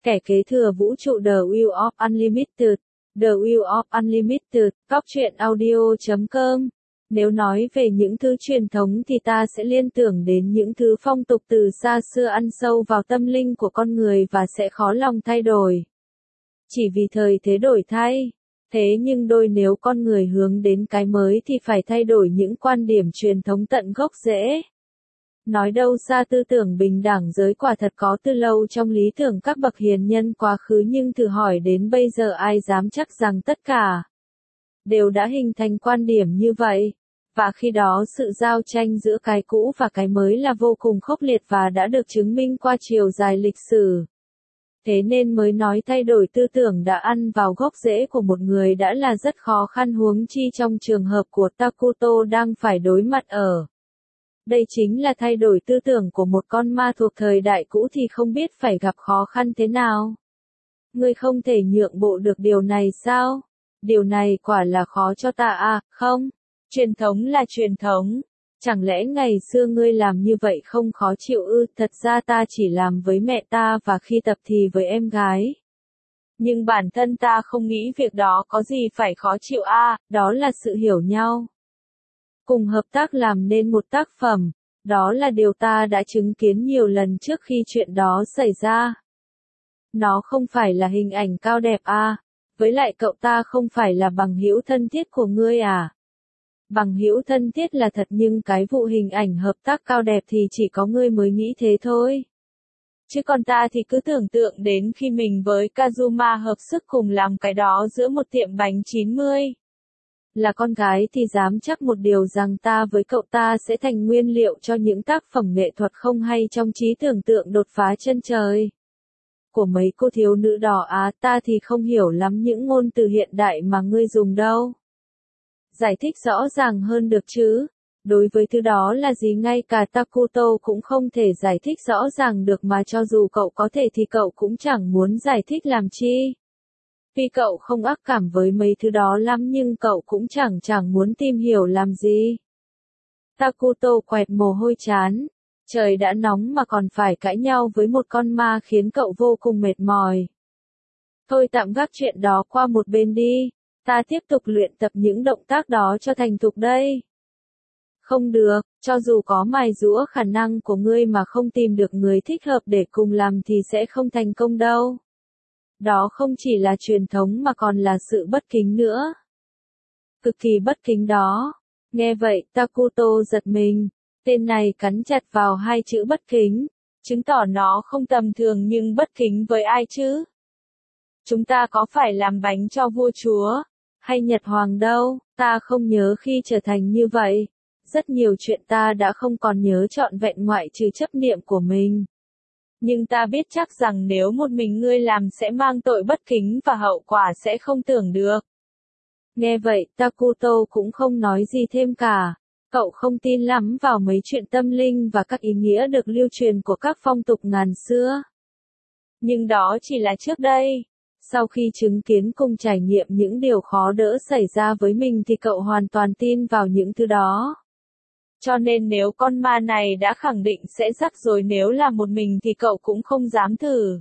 Kẻ kế thừa vũ trụ The Wheel of Unlimited. The Wheel of Unlimited, Cóc truyện audio.com. Nếu nói về những thứ truyền thống thì ta sẽ liên tưởng đến những thứ phong tục từ xa xưa ăn sâu vào tâm linh của con người và sẽ khó lòng thay đổi. Chỉ vì thời thế đổi thay. Thế nhưng nếu con người hướng đến cái mới thì phải thay đổi những quan điểm truyền thống tận gốc rễ. Nói đâu xa tư tưởng bình đẳng giới quả thật có từ lâu trong lý tưởng các bậc hiền nhân quá khứ, nhưng thử hỏi đến bây giờ ai dám chắc rằng tất cả đều đã hình thành quan điểm như vậy. Và khi đó sự giao tranh giữa cái cũ và cái mới là vô cùng khốc liệt và đã được chứng minh qua chiều dài lịch sử. Thế nên mới nói thay đổi tư tưởng đã ăn vào gốc rễ của một người đã là rất khó khăn, huống chi trong trường hợp của Takuto đang phải đối mặt ở. Đây chính là thay đổi tư tưởng của một con ma thuộc thời đại cũ thì không biết phải gặp khó khăn thế nào. Ngươi không thể nhượng bộ được điều này sao? Điều này quả là khó cho ta à, không? Truyền thống là truyền thống. Chẳng lẽ ngày xưa ngươi làm như vậy không khó chịu ư? Thật ra ta chỉ làm với mẹ ta và khi tập thì với em gái. Nhưng bản thân ta không nghĩ việc đó có gì phải khó chịu à, đó là sự hiểu nhau. Cùng hợp tác làm nên một tác phẩm, đó là điều ta đã chứng kiến nhiều lần trước khi chuyện đó xảy ra. Nó không phải là hình ảnh cao đẹp à, với lại cậu ta không phải là bằng hữu thân thiết của ngươi à. Bằng hữu thân thiết là thật nhưng cái vụ hình ảnh hợp tác cao đẹp thì chỉ có ngươi mới nghĩ thế thôi. Chứ còn ta thì cứ tưởng tượng đến khi mình với Kazuma hợp sức cùng làm cái đó giữa một tiệm bánh 90. Là con gái thì dám chắc một điều rằng ta với cậu ta sẽ thành nguyên liệu cho những tác phẩm nghệ thuật không hay trong trí tưởng tượng đột phá chân trời. Của mấy cô thiếu nữ đỏ Á, ta thì không hiểu lắm những ngôn từ hiện đại mà ngươi dùng đâu. Giải thích rõ ràng hơn được chứ. Đối với thứ đó là gì ngay cả Takuto cũng không thể giải thích rõ ràng được, mà cho dù cậu có thể thì cậu cũng chẳng muốn giải thích làm chi. Vì cậu không ác cảm với mấy thứ đó lắm nhưng cậu cũng chẳng muốn tìm hiểu làm gì. Takuto quẹt mồ hôi chán. Trời đã nóng mà còn phải cãi nhau với một con ma khiến cậu vô cùng mệt mỏi. Thôi tạm gác chuyện đó qua một bên đi. Ta tiếp tục luyện tập những động tác đó cho thành thục đây. Không được, cho dù có mài giũa khả năng của ngươi mà không tìm được người thích hợp để cùng làm thì sẽ không thành công đâu. Đó không chỉ là truyền thống mà còn là sự bất kính nữa. Cực kỳ bất kính đó. Nghe vậy, Takuto giật mình. Tên này cắn chặt vào hai chữ bất kính, chứng tỏ nó không tầm thường, nhưng bất kính với ai chứ? Chúng ta có phải làm bánh cho vua chúa, hay Nhật Hoàng đâu, ta không nhớ khi trở thành như vậy. Rất nhiều chuyện ta đã không còn nhớ trọn vẹn ngoại trừ chấp niệm của mình. Nhưng ta biết chắc rằng nếu một mình ngươi làm sẽ mang tội bất kính và hậu quả sẽ không tưởng được. Nghe vậy, Takuto cũng không nói gì thêm cả. Cậu không tin lắm vào mấy chuyện tâm linh và các ý nghĩa được lưu truyền của các phong tục ngàn xưa. Nhưng đó chỉ là trước đây. Sau khi chứng kiến cùng trải nghiệm những điều khó đỡ xảy ra với mình thì cậu hoàn toàn tin vào những thứ đó. Cho nên nếu con ma này đã khẳng định sẽ rắc rối nếu là một mình thì cậu cũng không dám thử.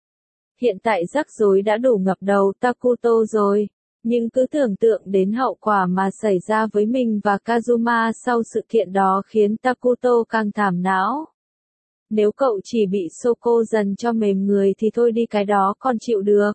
Hiện tại rắc rối đã đủ ngập đầu Takuto rồi. Nhưng cứ tưởng tượng đến hậu quả mà xảy ra với mình và Kazuma sau sự kiện đó khiến Takuto càng thảm não. Nếu cậu chỉ bị Shoko dần cho mềm người thì thôi đi, cái đó còn chịu được.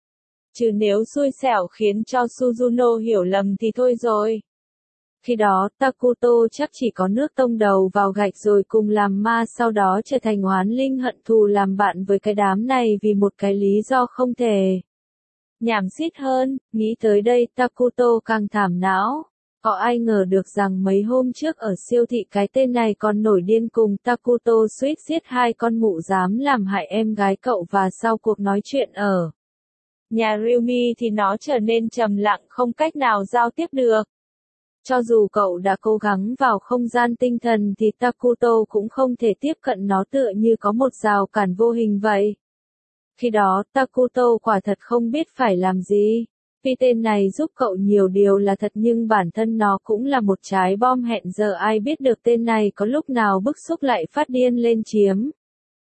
Chứ nếu xui xẻo khiến cho Suzuno hiểu lầm thì thôi rồi. Khi đó Takuto chắc chỉ có nước tông đầu vào gạch rồi cùng làm ma, sau đó trở thành oán linh hận thù làm bạn với cái đám này vì một cái lý do không thể. Nhảm xít hơn, nghĩ tới đây Takuto càng thảm não. Có ai ngờ được rằng mấy hôm trước ở siêu thị cái tên này còn nổi điên cùng Takuto suýt giết hai con mụ dám làm hại em gái cậu, và sau cuộc nói chuyện ở nhà Ryumi thì nó trở nên trầm lặng không cách nào giao tiếp được. Cho dù cậu đã cố gắng vào không gian tinh thần thì Takuto cũng không thể tiếp cận nó, tựa như có một rào cản vô hình vậy. Khi đó Takuto quả thật không biết phải làm gì. Vì tên này giúp cậu nhiều điều là thật nhưng bản thân nó cũng là một trái bom hẹn giờ, ai biết được tên này có lúc nào bức xúc lại phát điên lên chiếm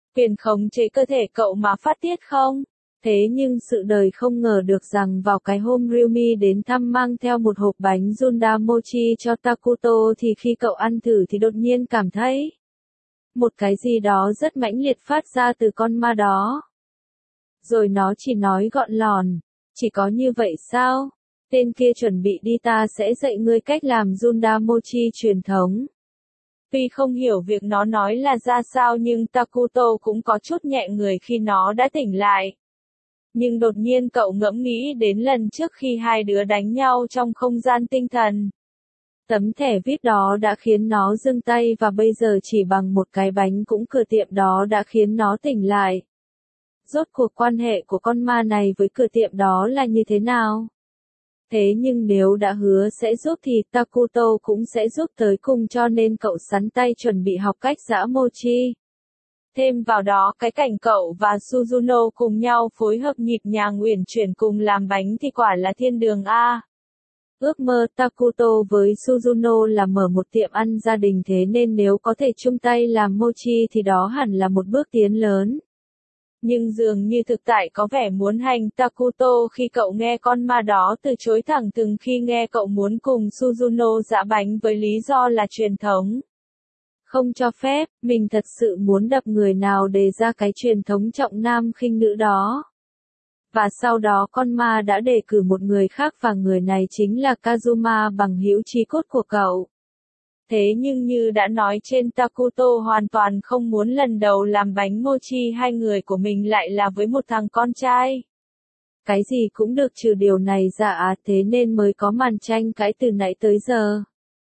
quyền khống chế cơ thể cậu mà phát tiết không? Thế nhưng sự đời không ngờ được rằng vào cái hôm Ryumi đến thăm mang theo một hộp bánh Zunda Mochi cho Takuto thì khi cậu ăn thử thì đột nhiên cảm thấy một cái gì đó rất mãnh liệt phát ra từ con ma đó. Rồi nó chỉ nói gọn lòn, chỉ có như vậy sao? Tên kia chuẩn bị đi, ta sẽ dạy ngươi cách làm Zunda Mochi truyền thống. Tuy không hiểu việc nó nói là ra sao nhưng Takuto cũng có chút nhẹ người khi nó đã tỉnh lại. Nhưng đột nhiên cậu ngẫm nghĩ đến lần trước khi hai đứa đánh nhau trong không gian tinh thần. Tấm thẻ VIP đó đã khiến nó dừng tay và bây giờ chỉ bằng một cái bánh cũng cửa tiệm đó đã khiến nó tỉnh lại. Rốt cuộc quan hệ của con ma này với cửa tiệm đó là như thế nào? Thế nhưng nếu đã hứa sẽ giúp thì Takuto cũng sẽ giúp tới cùng cho nên cậu sắn tay chuẩn bị học cách giã mochi. Thêm vào đó cái cảnh cậu và Suzuno cùng nhau phối hợp nhịp nhàng uyển chuyển cùng làm bánh thì quả là thiên đường a. Ước mơ Takuto với Suzuno là mở một tiệm ăn gia đình, thế nên nếu có thể chung tay làm mochi thì đó hẳn là một bước tiến lớn. Nhưng dường như thực tại có vẻ muốn hành Takuto khi cậu nghe con ma đó từ chối thẳng thừng khi nghe cậu muốn cùng Suzuno giã bánh với lý do là truyền thống. Không cho phép, mình thật sự muốn đập người nào đề ra cái truyền thống trọng nam khinh nữ đó. Và sau đó con ma đã đề cử một người khác và người này chính là Kazuma, bằng hữu chí cốt của cậu. Thế nhưng như đã nói trên, Takuto hoàn toàn không muốn lần đầu làm bánh mochi hai người của mình lại là với một thằng con trai. Cái gì cũng được trừ điều này ra thế nên mới có màn tranh cãi từ nãy tới giờ.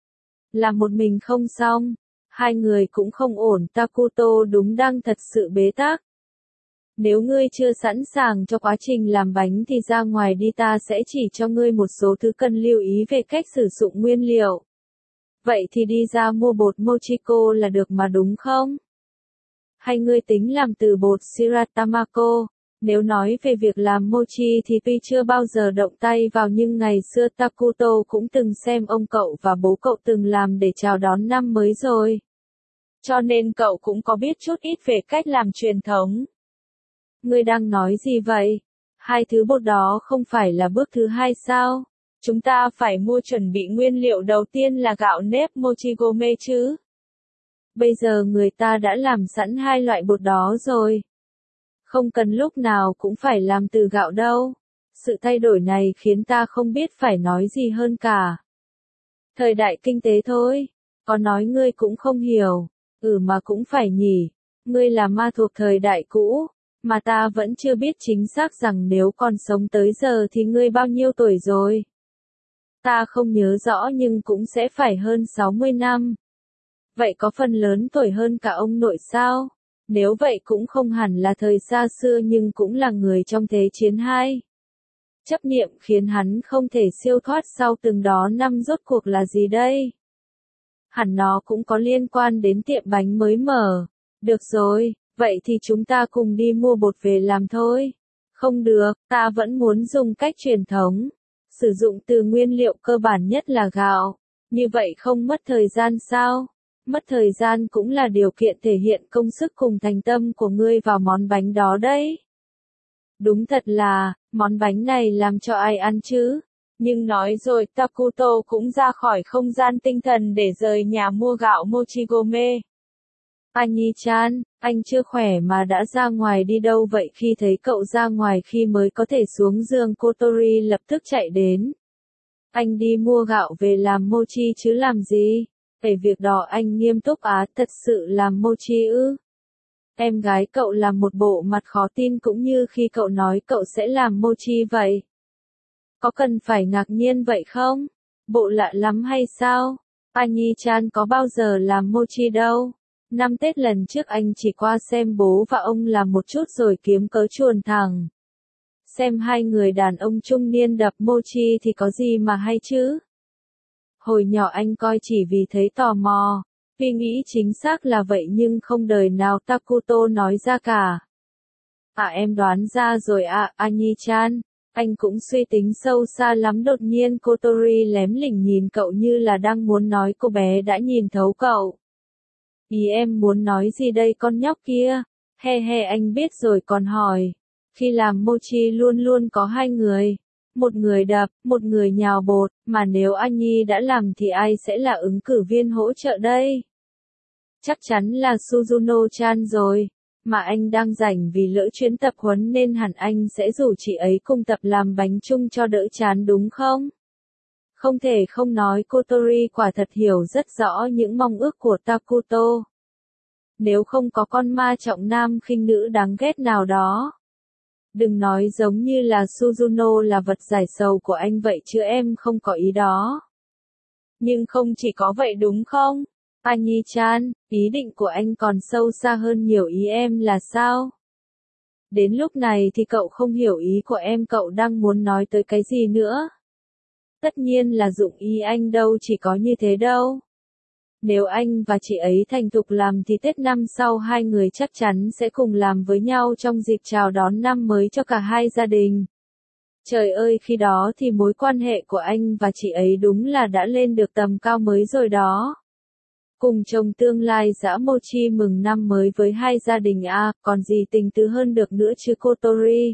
Làm một mình không xong, hai người cũng không ổn, Takuto đúng đang thật sự bế tắc. Nếu ngươi chưa sẵn sàng cho quá trình làm bánh thì ra ngoài đi, ta sẽ chỉ cho ngươi một số thứ cần lưu ý về cách sử dụng nguyên liệu. Vậy thì đi ra mua bột mochiko là được mà đúng không? Hay ngươi tính làm từ bột shiratamako? Nếu nói về việc làm mochi thì tuy chưa bao giờ động tay vào nhưng ngày xưa Takuto cũng từng xem ông cậu và bố cậu từng làm để chào đón năm mới rồi. Cho nên cậu cũng có biết chút ít về cách làm truyền thống. Ngươi đang nói gì vậy? Hai thứ bột đó không phải là bước thứ hai sao? Chúng ta phải mua chuẩn bị nguyên liệu đầu tiên là gạo nếp mochigome chứ. Bây giờ người ta đã làm sẵn hai loại bột đó rồi. Không cần lúc nào cũng phải làm từ gạo đâu. Sự thay đổi này khiến ta không biết phải nói gì hơn cả. Thời đại kinh tế thôi. Có nói ngươi cũng không hiểu. Mà cũng phải nhỉ. Ngươi là ma thuộc thời đại cũ. Mà ta vẫn chưa biết chính xác rằng nếu còn sống tới giờ thì ngươi bao nhiêu tuổi rồi. Ta không nhớ rõ nhưng cũng sẽ phải hơn 60 năm. Vậy có phần lớn tuổi hơn cả ông nội sao? Nếu vậy cũng không hẳn là thời xa xưa nhưng cũng là người trong Thế chiến II. Chấp niệm khiến hắn không thể siêu thoát sau từng đó năm rốt cuộc là gì đây? Hẳn nó cũng có liên quan đến tiệm bánh mới mở. Được rồi, vậy thì chúng ta cùng đi mua bột về làm thôi. Không được, ta vẫn muốn dùng cách truyền thống. Sử dụng từ nguyên liệu cơ bản nhất là gạo. Như vậy không mất thời gian sao? Mất thời gian cũng là điều kiện thể hiện công sức cùng thành tâm của ngươi vào món bánh đó đấy. Đúng thật là, món bánh này làm cho ai ăn chứ? Nhưng nói rồi Takuto cũng ra khỏi không gian tinh thần để rời nhà mua gạo mochigome. Anhi-chan, anh chưa khỏe mà đã ra ngoài đi đâu vậy? Khi thấy cậu ra ngoài khi mới có thể xuống giường, Kotori lập tức chạy đến. Anh đi mua gạo về làm mochi chứ làm gì? Về việc đó anh nghiêm túc thật sự làm mochi ư? Em gái cậu làm một bộ mặt khó tin cũng như khi cậu nói cậu sẽ làm mochi vậy. Có cần phải ngạc nhiên vậy không? Bộ lạ lắm hay sao? Anhi-chan có bao giờ làm mochi đâu. Năm Tết lần trước anh chỉ qua xem bố và ông làm một chút rồi kiếm cớ chuồn thẳng. Xem hai người đàn ông trung niên đập mochi thì có gì mà hay chứ? Hồi nhỏ anh coi chỉ vì thấy tò mò. Vì nghĩ chính xác là vậy nhưng không đời nào Takuto nói ra cả. Em đoán ra rồi Anhi-chan. Anh cũng suy tính sâu xa lắm. Đột nhiên Kotori lém lỉnh nhìn cậu như là đang muốn nói cô bé đã nhìn thấu cậu. Ý em muốn nói gì đây con nhóc kia? He he anh biết rồi còn hỏi. Khi làm mochi luôn luôn có hai người. Một người đập, một người nhào bột, mà nếu anh Nhi đã làm thì ai sẽ là ứng cử viên hỗ trợ đây? Chắc chắn là Suzuno-chan rồi. Mà anh đang rảnh vì lỡ chuyến tập huấn nên hẳn anh sẽ rủ chị ấy cùng tập làm bánh chung cho đỡ chán đúng không? Không thể không nói Kotori quả thật hiểu rất rõ những mong ước của Takuto. Nếu không có con ma trọng nam khinh nữ đáng ghét nào đó. Đừng nói giống như là Suzuno là vật giải sầu của anh vậy chứ em không có ý đó. Nhưng không chỉ có vậy đúng không? Anhi-chan, ý định của anh còn sâu xa hơn nhiều ý em là sao? Đến lúc này thì cậu không hiểu ý của em, cậu đang muốn nói tới cái gì nữa? Tất nhiên là dụng ý anh đâu chỉ có như thế đâu. Nếu anh và chị ấy thành thục làm thì Tết năm sau hai người chắc chắn sẽ cùng làm với nhau trong dịp chào đón năm mới cho cả hai gia đình. Trời ơi, khi đó thì mối quan hệ của anh và chị ấy đúng là đã lên được tầm cao mới rồi đó. Cùng chồng tương lai giã mochi mừng năm mới với hai gia đình còn gì tình tứ hơn được nữa chứ Kotori.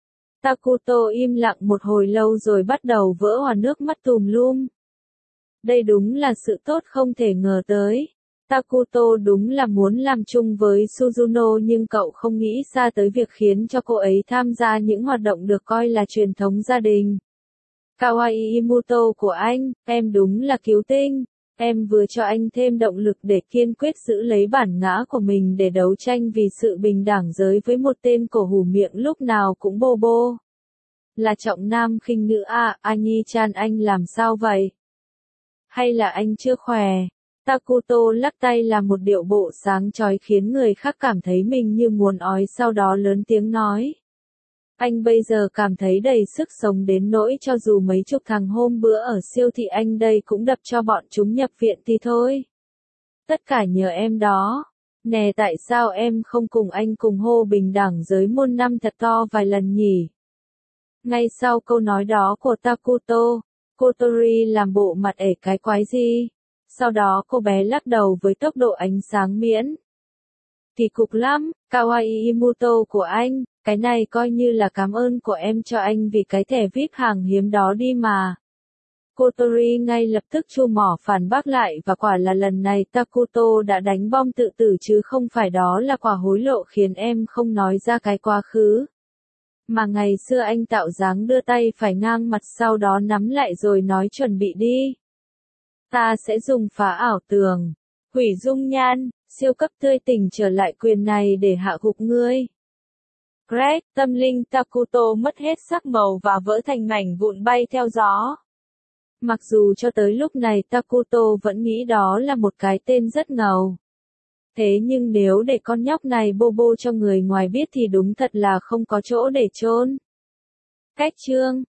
Takuto im lặng một hồi lâu rồi bắt đầu vỡ òa nước mắt tùm lum. Đây đúng là sự tốt không thể ngờ tới. Takuto đúng là muốn làm chung với Suzuno nhưng cậu không nghĩ xa tới việc khiến cho cô ấy tham gia những hoạt động được coi là truyền thống gia đình. Kawaii Imuto của anh, em đúng là cứu tinh. Em vừa cho anh thêm động lực để kiên quyết giữ lấy bản ngã của mình để đấu tranh vì sự bình đẳng giới với một tên cổ hủ miệng lúc nào cũng bô bô. Là trọng nam khinh nữ Anhi-chan anh làm sao vậy? Hay là anh chưa khỏe? Takuto lắc tay làm một điệu bộ sáng chói khiến người khác cảm thấy mình như muốn ói, sau đó lớn tiếng nói. Anh bây giờ cảm thấy đầy sức sống đến nỗi cho dù mấy chục thằng hôm bữa ở siêu thị anh đây cũng đập cho bọn chúng nhập viện thì thôi. Tất cả nhờ em đó. Nè, tại sao em không cùng anh cùng hô bình đẳng giới muôn năm thật to vài lần nhỉ? Ngay sau câu nói đó của Takuto, Kotori làm bộ mặt ể cái quái gì. Sau đó cô bé lắc đầu với tốc độ ánh sáng miễn. Kỳ cục lắm, Kawaii Imuto của anh, cái này coi như là cảm ơn của em cho anh vì cái thẻ VIP hàng hiếm đó đi mà. Kotori ngay lập tức chu mỏ phản bác lại, và quả là lần này Takuto đã đánh bom tự tử chứ không phải đó là quả hối lộ khiến em không nói ra cái quá khứ. Mà ngày xưa anh tạo dáng đưa tay phải ngang mặt sau đó nắm lại rồi nói chuẩn bị đi. Ta sẽ dùng phá ảo tường, hủy dung nhan, siêu cấp tươi tỉnh trở lại quyền này để hạ gục ngươi. Greg, tâm linh Takuto mất hết sắc màu và vỡ thành mảnh vụn bay theo gió. Mặc dù cho tới lúc này Takuto vẫn nghĩ đó là một cái tên rất ngầu. Thế nhưng nếu để con nhóc này bô bô cho người ngoài biết thì đúng thật là không có chỗ để chôn. Cách chương